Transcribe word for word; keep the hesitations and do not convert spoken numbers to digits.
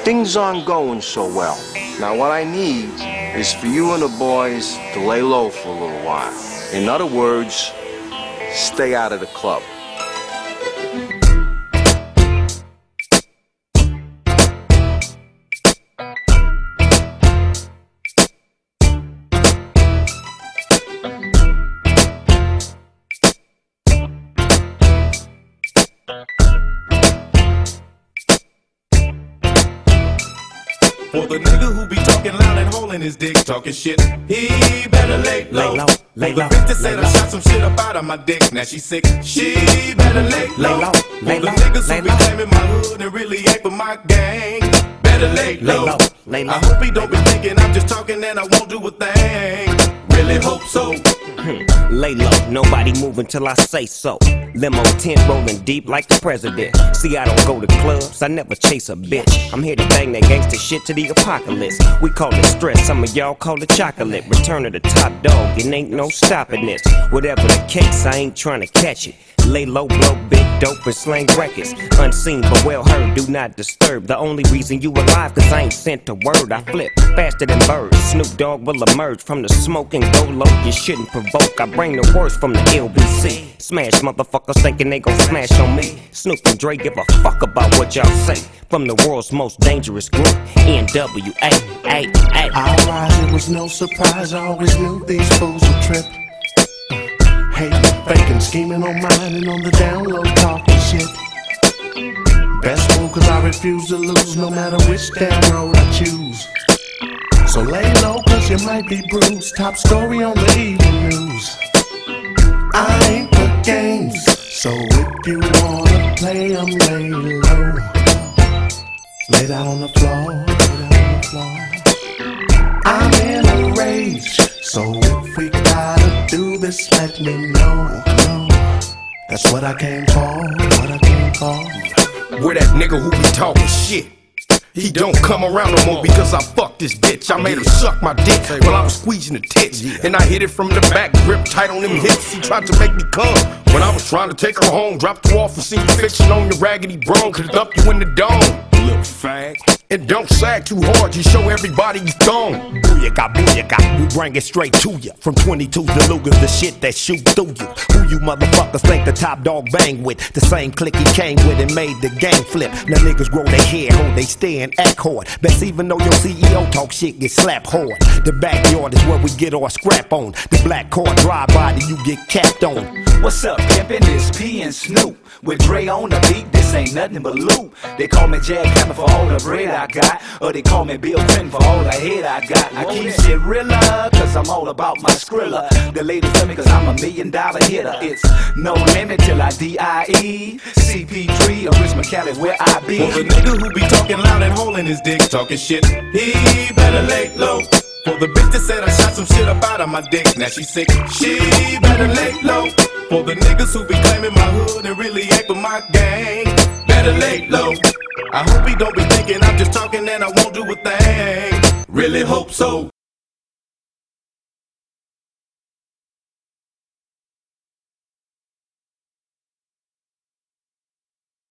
things aren't going so well. Now what I need is for you and the boys to lay low for a little while. In other words, stay out of the club. For the nigga who be talking loud and holding his dick, talking shit, he better lay low. Lay low, lay low. For the bitch that said I shot some shit up out of my dick, now she sick, she better lay low. Lay low, lay low. For the niggas who be claiming my hood and really ain't for my gang, better lay low. Lay low. I hope he don't be thinking I'm just talking and I won't do a thing. Really hope so. Lay low, nobody moving till I say so. Limo tent rolling deep like the president. See, I don't go to clubs, I never chase a bitch. I'm here to bang that gangster shit to the apocalypse. We call it stress, some of y'all call it chocolate. Return of the top dog, it ain't no stopping this. Whatever the case, I ain't trying to catch it. Lay low, blow big dope and slang records. Unseen but well heard, do not disturb. The only reason you alive, cause I ain't sent a word. I flip faster than birds. Snoop Dogg will emerge from the smoke and go low. You shouldn't provoke, I bring the worst from the L B C. Smash motherfuckers thinking they gon' smash on me. Snoop and Dre give a fuck about what y'all say. From the world's most dangerous group, N W A. A, A. I rise, it was no surprise, I always knew these fools would trip. Hating, faking, scheming on mine and on the down low talking shit. Best move cause I refuse to lose no matter which damn road I choose. So lay low cause you might be bruised. Top story on the evening news. I ain't for games, so if you wanna play 'em, lay low. Lay down on the floor, lay down on the floor. I'm in a rage, so if we gotta do this, let me know. That's what I came for, what I came for. Where that nigga who be talking shit, he don't come around no more because I fucked this bitch. I made her suck my dick while I was squeezing the tits, and I hit it from the back, grip tight on them hips. She tried to make me come when I was trying to take her home. Dropped her off and seen you fiction on your raggedy bro, could dump you in the dome, little fag. And don't sag too hard, you show everybody you thong. Booyaka, booyaka, we bring it straight to ya. From twenty-twos to Lugers, the shit that shoot through you. Who you motherfuckers think the top dog bang with? The same clique he came with and made the gang flip. Now niggas grow their hair, hold they stay and act hard. Best even though your C E O talk shit, get slapped hard. The backyard is where we get our scrap on. The black car drive by, you get capped on. What's up, pimpin'? It's P and Snoop. With Dre on the beat, this ain't nothing but loot. They call me Jack Hammer for all the bread I got, or they call me Bill Clinton for all the head I got. I keep shit realer, cause I'm all about my skrilla. The ladies love me cause I'm a million dollar hitter. It's no limit till I D I E. C P three or Rich McCallum where I be. For the nigga who be talking loud and holding his dick, talking shit, he better lay low. For the bitch that said I shot some shit up out of my dick, now she sick, she better lay low. For the niggas who be claiming my hood and really ain't for my gang, better lay low. I hope he don't be thinking I'm just talking and I won't do a thing. Really hope so.